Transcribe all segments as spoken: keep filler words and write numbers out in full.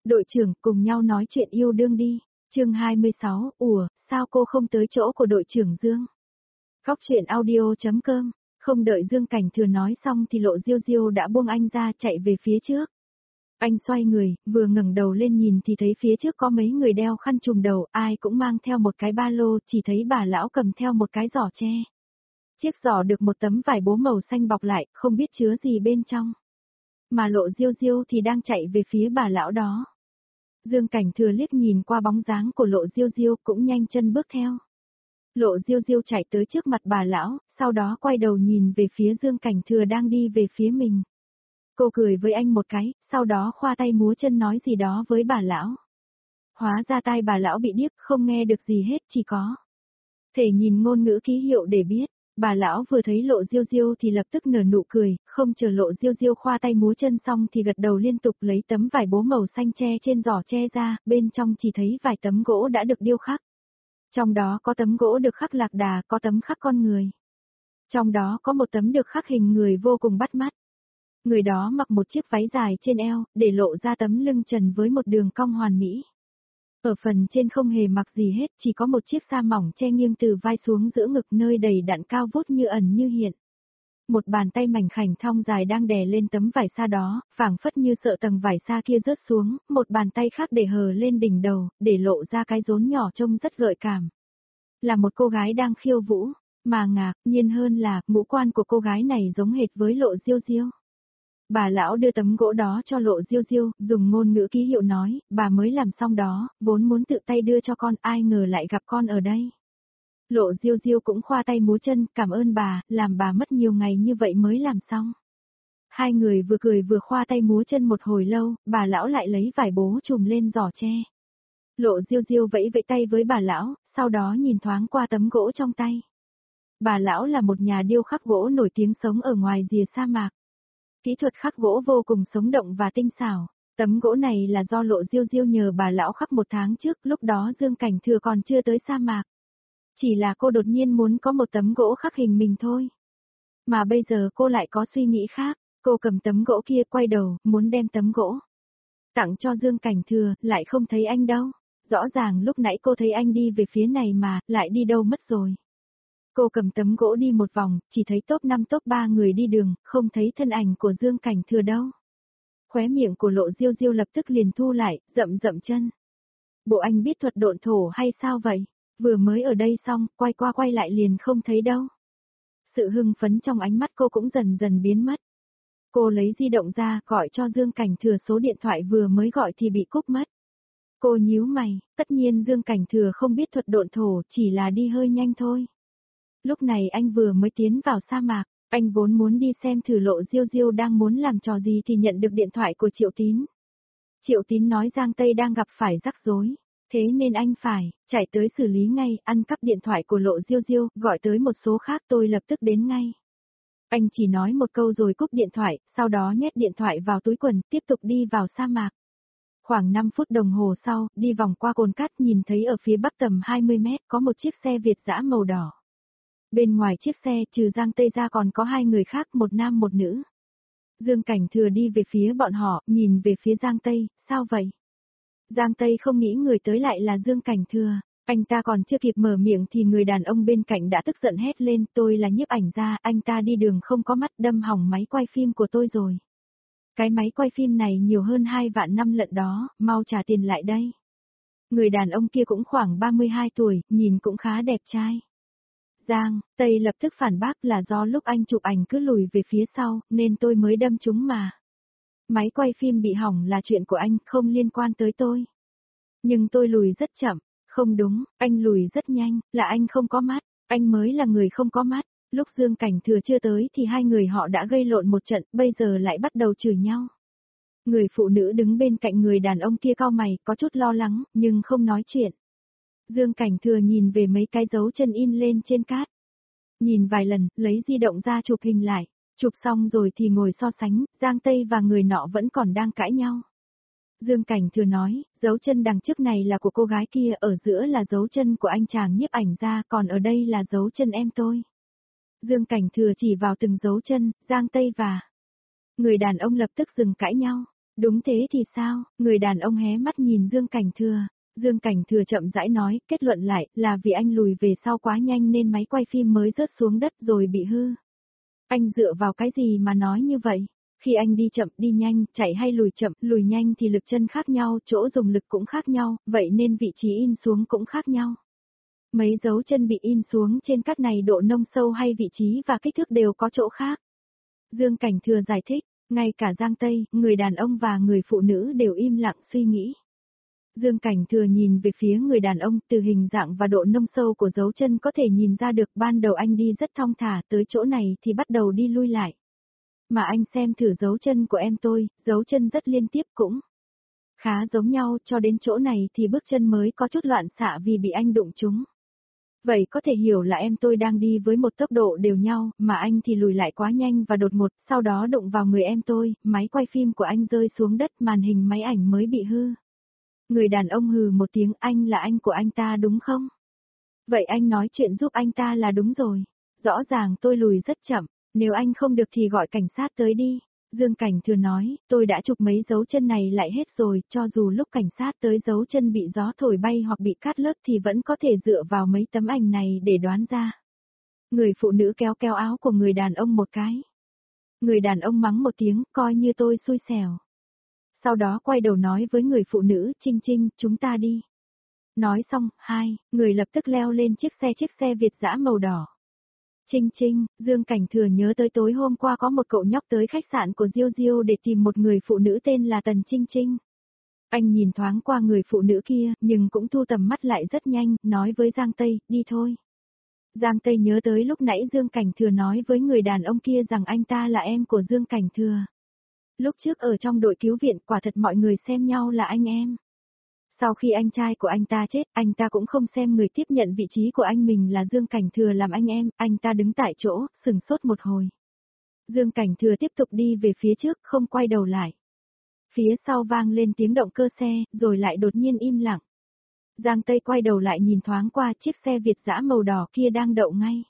Đội trưởng, cùng nhau nói chuyện yêu đương đi. Chương hai mươi sáu, ủa, sao cô không tới chỗ của đội trưởng Dương? Góc truyện audio.com. Không đợi Dương Cảnh Thừa nói xong thì Lộ Diêu Diêu đã buông anh ra chạy về phía trước. Anh xoay người, vừa ngẩng đầu lên nhìn thì thấy phía trước có mấy người đeo khăn trùm đầu, ai cũng mang theo một cái ba lô, chỉ thấy bà lão cầm theo một cái giỏ tre. Chiếc giỏ được một tấm vải bố màu xanh bọc lại, không biết chứa gì bên trong. Mà Lộ Diêu Diêu thì đang chạy về phía bà lão đó. Dương Cảnh Thừa liếc nhìn qua bóng dáng của Lộ Diêu Diêu cũng nhanh chân bước theo. Lộ Diêu Diêu chạy tới trước mặt bà lão, sau đó quay đầu nhìn về phía Dương Cảnh Thừa đang đi về phía mình. Cô cười với anh một cái, sau đó khoa tay múa chân nói gì đó với bà lão. Hóa ra tai bà lão bị điếc, không nghe được gì hết, chỉ có thể nhìn ngôn ngữ ký hiệu để biết. Bà lão vừa thấy Lộ Diêu Diêu thì lập tức nở nụ cười, không chờ Lộ Diêu Diêu khoa tay múa chân xong thì gật đầu liên tục lấy tấm vải bố màu xanh che trên giỏ tre ra, bên trong chỉ thấy vài tấm gỗ đã được điêu khắc. Trong đó có tấm gỗ được khắc lạc đà, có tấm khắc con người. Trong đó có một tấm được khắc hình người vô cùng bắt mắt. Người đó mặc một chiếc váy dài trên eo, để lộ ra tấm lưng trần với một đường cong hoàn mỹ. Ở phần trên không hề mặc gì hết, chỉ có một chiếc sa mỏng che nghiêng từ vai xuống giữa ngực nơi đầy đặn cao vút như ẩn như hiện. Một bàn tay mảnh khảnh thon dài đang đè lên tấm vải sa đó, phảng phất như sợ tầng vải sa kia rớt xuống, một bàn tay khác để hờ lên đỉnh đầu, để lộ ra cái rốn nhỏ trông rất gợi cảm. Là một cô gái đang khiêu vũ, mà ngạc nhiên hơn là ngũ quan của cô gái này giống hệt với Lộ Diêu Diêu. Bà lão đưa tấm gỗ đó cho Lộ Diêu Diêu, dùng ngôn ngữ ký hiệu nói, bà mới làm xong đó, vốn muốn tự tay đưa cho con, ai ngờ lại gặp con ở đây. Lộ Diêu Diêu cũng khoa tay múa chân, cảm ơn bà, làm bà mất nhiều ngày như vậy mới làm xong. Hai người vừa cười vừa khoa tay múa chân một hồi lâu, bà lão lại lấy vải bố trùm lên giỏ tre. Lộ Diêu Diêu vẫy vẫy tay với bà lão, sau đó nhìn thoáng qua tấm gỗ trong tay. Bà lão là một nhà điêu khắc gỗ nổi tiếng sống ở ngoài rìa sa mạc. Kỹ thuật khắc gỗ vô cùng sống động và tinh xảo. Tấm gỗ này là do Lộ Diêu Diêu nhờ bà lão khắc một tháng trước, lúc đó Dương Cảnh Thừa còn chưa tới sa mạc. Chỉ là cô đột nhiên muốn có một tấm gỗ khắc hình mình thôi. Mà bây giờ cô lại có suy nghĩ khác, cô cầm tấm gỗ kia quay đầu, muốn đem tấm gỗ tặng cho Dương Cảnh Thừa, lại không thấy anh đâu. Rõ ràng lúc nãy cô thấy anh đi về phía này mà, lại đi đâu mất rồi. Cô cầm tấm gỗ đi một vòng, chỉ thấy top năm top ba người đi đường, không thấy thân ảnh của Dương Cảnh Thừa đâu. Khóe miệng của Lộ Diêu Diêu lập tức liền thu lại, rậm rậm chân. Bộ anh biết thuật độn thổ hay sao vậy? Vừa mới ở đây xong, quay qua quay lại liền không thấy đâu. Sự hưng phấn trong ánh mắt cô cũng dần dần biến mất. Cô lấy di động ra, gọi cho Dương Cảnh Thừa, số điện thoại vừa mới gọi thì bị cúp mất. Cô nhíu mày, tất nhiên Dương Cảnh Thừa không biết thuật độn thổ, chỉ là đi hơi nhanh thôi. Lúc này anh vừa mới tiến vào sa mạc, anh vốn muốn đi xem thử Lộ Diêu Diêu đang muốn làm trò gì thì nhận được điện thoại của Triệu Tín. Triệu Tín nói Giang Tây đang gặp phải rắc rối, thế nên anh phải chạy tới xử lý ngay, ăn cắp điện thoại của Lộ Diêu Diêu, gọi tới một số khác, tôi lập tức đến ngay. Anh chỉ nói một câu rồi cúp điện thoại, sau đó nhét điện thoại vào túi quần, tiếp tục đi vào sa mạc. Khoảng năm phút đồng hồ sau, đi vòng qua cồn cát, nhìn thấy ở phía bắc tầm hai mươi mét có một chiếc xe Việt dã màu đỏ. Bên ngoài chiếc xe trừ Giang Tây ra còn có hai người khác, một nam một nữ. Dương Cảnh Thừa đi về phía bọn họ, nhìn về phía Giang Tây, sao vậy? Giang Tây không nghĩ người tới lại là Dương Cảnh Thừa, anh ta còn chưa kịp mở miệng thì người đàn ông bên cạnh đã tức giận hét lên, tôi là nhiếp ảnh gia, anh ta đi đường không có mắt, đâm hỏng máy quay phim của tôi rồi. Cái máy quay phim này nhiều hơn hai vạn năm lận đó, mau trả tiền lại đây. Người đàn ông kia cũng khoảng ba mươi hai tuổi, nhìn cũng khá đẹp trai. Giang Tây lập tức phản bác, là do lúc anh chụp ảnh cứ lùi về phía sau, nên tôi mới đâm chúng mà. Máy quay phim bị hỏng là chuyện của anh, không liên quan tới tôi. Nhưng tôi lùi rất chậm, không đúng, anh lùi rất nhanh, là anh không có mắt, anh mới là người không có mắt. Lúc Dương Cảnh Thừa chưa tới thì hai người họ đã gây lộn một trận, bây giờ lại bắt đầu chửi nhau. Người phụ nữ đứng bên cạnh người đàn ông kia cau mày, có chút lo lắng, nhưng không nói chuyện. Dương Cảnh Thừa nhìn về mấy cái dấu chân in lên trên cát. Nhìn vài lần, lấy di động ra chụp hình lại. Chụp xong rồi thì ngồi so sánh, Giang Tây và người nọ vẫn còn đang cãi nhau. Dương Cảnh Thừa nói, dấu chân đằng trước này là của cô gái kia, ở giữa là dấu chân của anh chàng nhiếp ảnh gia, còn ở đây là dấu chân em tôi. Dương Cảnh Thừa chỉ vào từng dấu chân, Giang Tây và người đàn ông lập tức dừng cãi nhau. Đúng thế thì sao? Người đàn ông hé mắt nhìn Dương Cảnh Thừa. Dương Cảnh Thừa chậm rãi nói, kết luận lại, là vì anh lùi về sau quá nhanh nên máy quay phim mới rớt xuống đất rồi bị hư. Anh dựa vào cái gì mà nói như vậy? Khi anh đi chậm, đi nhanh, chạy hay lùi chậm, lùi nhanh thì lực chân khác nhau, chỗ dùng lực cũng khác nhau, vậy nên vị trí in xuống cũng khác nhau. Mấy dấu chân bị in xuống trên cát này độ nông sâu hay vị trí và kích thước đều có chỗ khác. Dương Cảnh Thừa giải thích, ngay cả Giang Tây, người đàn ông và người phụ nữ đều im lặng suy nghĩ. Dương Cảnh Thừa nhìn về phía người đàn ông, từ hình dạng và độ nông sâu của dấu chân có thể nhìn ra được ban đầu anh đi rất thong thả, tới chỗ này thì bắt đầu đi lui lại. Mà anh xem thử dấu chân của em tôi, dấu chân rất liên tiếp cũng khá giống nhau, cho đến chỗ này thì bước chân mới có chút loạn xạ vì bị anh đụng trúng. Vậy có thể hiểu là em tôi đang đi với một tốc độ đều nhau, mà anh thì lùi lại quá nhanh và đột ngột, sau đó đụng vào người em tôi, máy quay phim của anh rơi xuống đất, màn hình máy ảnh mới bị hư. Người đàn ông hừ một tiếng, anh là anh của anh ta đúng không? Vậy anh nói chuyện giúp anh ta là đúng rồi. Rõ ràng tôi lùi rất chậm, nếu anh không được thì gọi cảnh sát tới đi. Dương Cảnh Thừa nói, tôi đã chụp mấy dấu chân này lại hết rồi, cho dù lúc cảnh sát tới dấu chân bị gió thổi bay hoặc bị cắt lớp thì vẫn có thể dựa vào mấy tấm ảnh này để đoán ra. Người phụ nữ kéo kéo áo của người đàn ông một cái. Người đàn ông mắng một tiếng, coi như tôi xui xẻo. Sau đó quay đầu nói với người phụ nữ, Trinh Trinh, chúng ta đi. Nói xong, hai, người lập tức leo lên chiếc xe chiếc xe Việt dã màu đỏ. Trinh Trinh, Dương Cảnh Thừa nhớ tới tối hôm qua có một cậu nhóc tới khách sạn của Diêu Diêu để tìm một người phụ nữ tên là Tần Trinh Trinh. Anh nhìn thoáng qua người phụ nữ kia, nhưng cũng thu tầm mắt lại rất nhanh, nói với Giang Tây, đi thôi. Giang Tây nhớ tới lúc nãy Dương Cảnh Thừa nói với người đàn ông kia rằng anh ta là em của Dương Cảnh Thừa. Lúc trước ở trong đội cứu viện quả thật mọi người xem nhau là anh em. Sau khi anh trai của anh ta chết, anh ta cũng không xem người tiếp nhận vị trí của anh mình là Dương Cảnh Thừa làm anh em, anh ta đứng tại chỗ, sừng sốt một hồi. Dương Cảnh Thừa tiếp tục đi về phía trước, không quay đầu lại. Phía sau vang lên tiếng động cơ xe, rồi lại đột nhiên im lặng. Giang Tây quay đầu lại nhìn thoáng qua chiếc xe Việt dã màu đỏ kia đang đậu ngay.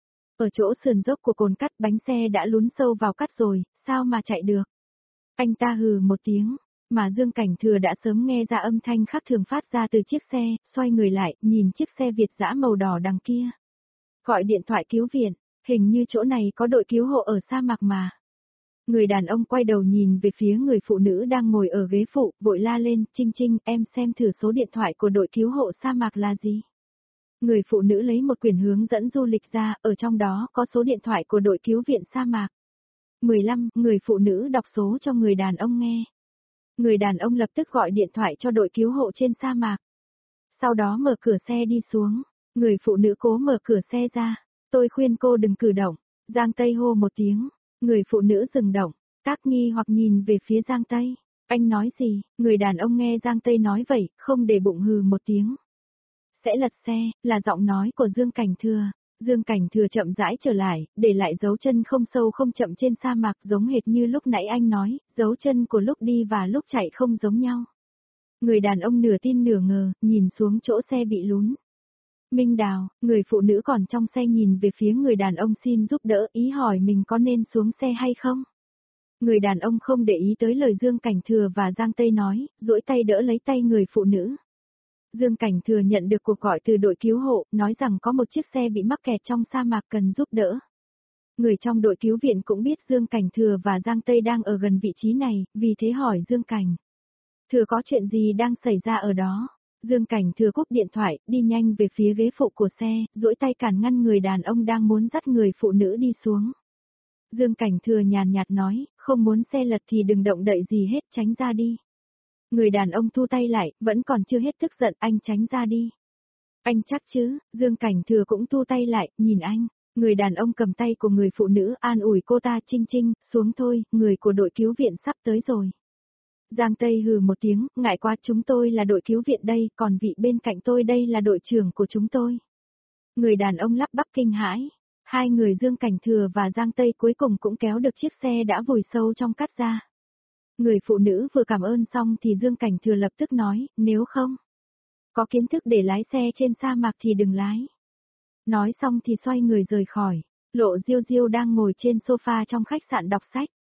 Ở chỗ sườn dốc của cồn cắt bánh xe đã lún sâu vào cắt rồi, sao mà chạy được? Anh ta hừ một tiếng. Mà Dương Cảnh Thừa đã sớm nghe ra âm thanh khác thường phát ra từ chiếc xe, xoay người lại, nhìn chiếc xe Việt dã màu đỏ đằng kia. Gọi điện thoại cứu viện, hình như chỗ này có đội cứu hộ ở sa mạc mà. Người đàn ông quay đầu nhìn về phía người phụ nữ đang ngồi ở ghế phụ, vội la lên, Trinh Trinh, em xem thử số điện thoại của đội cứu hộ sa mạc là gì. Người phụ nữ lấy một quyển hướng dẫn du lịch ra, ở trong đó có số điện thoại của đội cứu viện sa mạc. mười lăm, người phụ nữ đọc số cho người đàn ông nghe. Người đàn ông lập tức gọi điện thoại cho đội cứu hộ trên sa mạc. Sau đó mở cửa xe đi xuống. Người phụ nữ cố mở cửa xe ra. Tôi khuyên cô đừng cử động. Giang Tây hô một tiếng. Người phụ nữ dừng động. Tác nghi hoặc nhìn về phía Giang Tây. Anh nói gì? Người đàn ông nghe Giang Tây nói vậy, không để bụng hừ một tiếng. Sẽ lật xe, là giọng nói của Dương Cảnh Thừa. Dương Cảnh Thừa chậm rãi trở lại, để lại dấu chân không sâu không chậm trên sa mạc giống hệt như lúc nãy anh nói, dấu chân của lúc đi và lúc chạy không giống nhau. Người đàn ông nửa tin nửa ngờ, nhìn xuống chỗ xe bị lún. Minh Đào, người phụ nữ còn trong xe nhìn về phía người đàn ông xin giúp đỡ, ý hỏi mình có nên xuống xe hay không. Người đàn ông không để ý tới lời Dương Cảnh Thừa và Giang Tây nói, duỗi tay đỡ lấy tay người phụ nữ. Dương Cảnh Thừa nhận được cuộc gọi từ đội cứu hộ, nói rằng có một chiếc xe bị mắc kẹt trong sa mạc cần giúp đỡ. Người trong đội cứu viện cũng biết Dương Cảnh Thừa và Giang Tây đang ở gần vị trí này, vì thế hỏi Dương Cảnh Thừa có chuyện gì đang xảy ra ở đó. Dương Cảnh Thừa cúp điện thoại, đi nhanh về phía ghế phụ của xe, duỗi tay cản ngăn người đàn ông đang muốn dắt người phụ nữ đi xuống. Dương Cảnh Thừa nhàn nhạt nói, không muốn xe lật thì đừng động đậy gì hết, tránh ra đi. Người đàn ông thu tay lại, vẫn còn chưa hết tức giận, anh tránh ra đi. Anh chắc chứ? Dương Cảnh Thừa cũng thu tay lại, nhìn anh. Người đàn ông cầm tay của người phụ nữ an ủi cô ta, Trinh Trinh, xuống thôi, người của đội cứu viện sắp tới rồi. Giang Tây hừ một tiếng, ngại quá, chúng tôi là đội cứu viện đây, còn vị bên cạnh tôi đây là đội trưởng của chúng tôi. Người đàn ông lắp bắp kinh hãi. Hai người Dương Cảnh Thừa và Giang Tây cuối cùng cũng kéo được chiếc xe đã vùi sâu trong cát ra. Người phụ nữ vừa cảm ơn xong thì Dương Cảnh Thừa lập tức nói, nếu không có kiến thức để lái xe trên sa mạc thì đừng lái. Nói xong thì xoay người rời khỏi. Lộ Diêu Diêu đang ngồi trên sofa trong khách sạn đọc sách.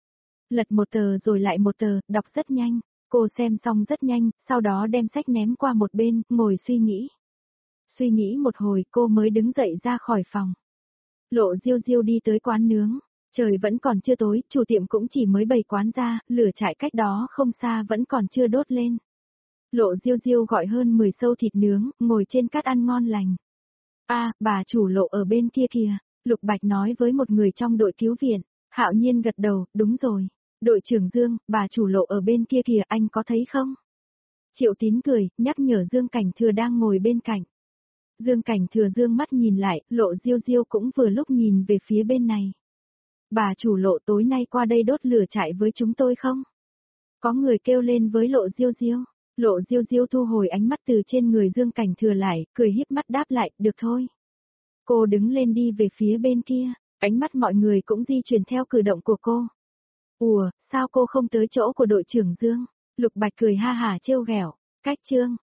Lật một tờ rồi lại một tờ, đọc rất nhanh. Cô xem xong rất nhanh, sau đó đem sách ném qua một bên, ngồi suy nghĩ. Suy nghĩ một hồi cô mới đứng dậy ra khỏi phòng. Lộ Diêu Diêu đi tới quán nướng. Trời vẫn còn chưa tối, chủ tiệm cũng chỉ mới bày quán ra, lửa trại cách đó không xa vẫn còn chưa đốt lên. Lộ Diêu Diêu gọi hơn mười sâu thịt nướng, ngồi trên cát ăn ngon lành. A, bà chủ Lộ ở bên kia kìa, Lục Bạch nói với một người trong đội cứu viện. Hạo Nhiên gật đầu, đúng rồi. Đội trưởng Dương, bà chủ Lộ ở bên kia kìa, anh có thấy không? Triệu Tín cười, nhắc nhở Dương Cảnh Thừa đang ngồi bên cạnh. Dương Cảnh Thừa dương mắt nhìn lại, Lộ Diêu Diêu cũng vừa lúc nhìn về phía bên này. Bà chủ Lộ tối nay qua đây đốt lửa trại với chúng tôi không? Có người kêu lên với Lộ Diêu Diêu. Lộ Diêu Diêu thu hồi ánh mắt từ trên người Dương Cảnh Thừa lại, cười híp mắt đáp lại, được thôi. Cô đứng lên đi về phía bên kia, ánh mắt mọi người cũng di chuyển theo cử động của cô. Ủa, sao cô không tới chỗ của đội trưởng Dương? Lục Bạch cười ha hả trêu ghẹo, cách Trương.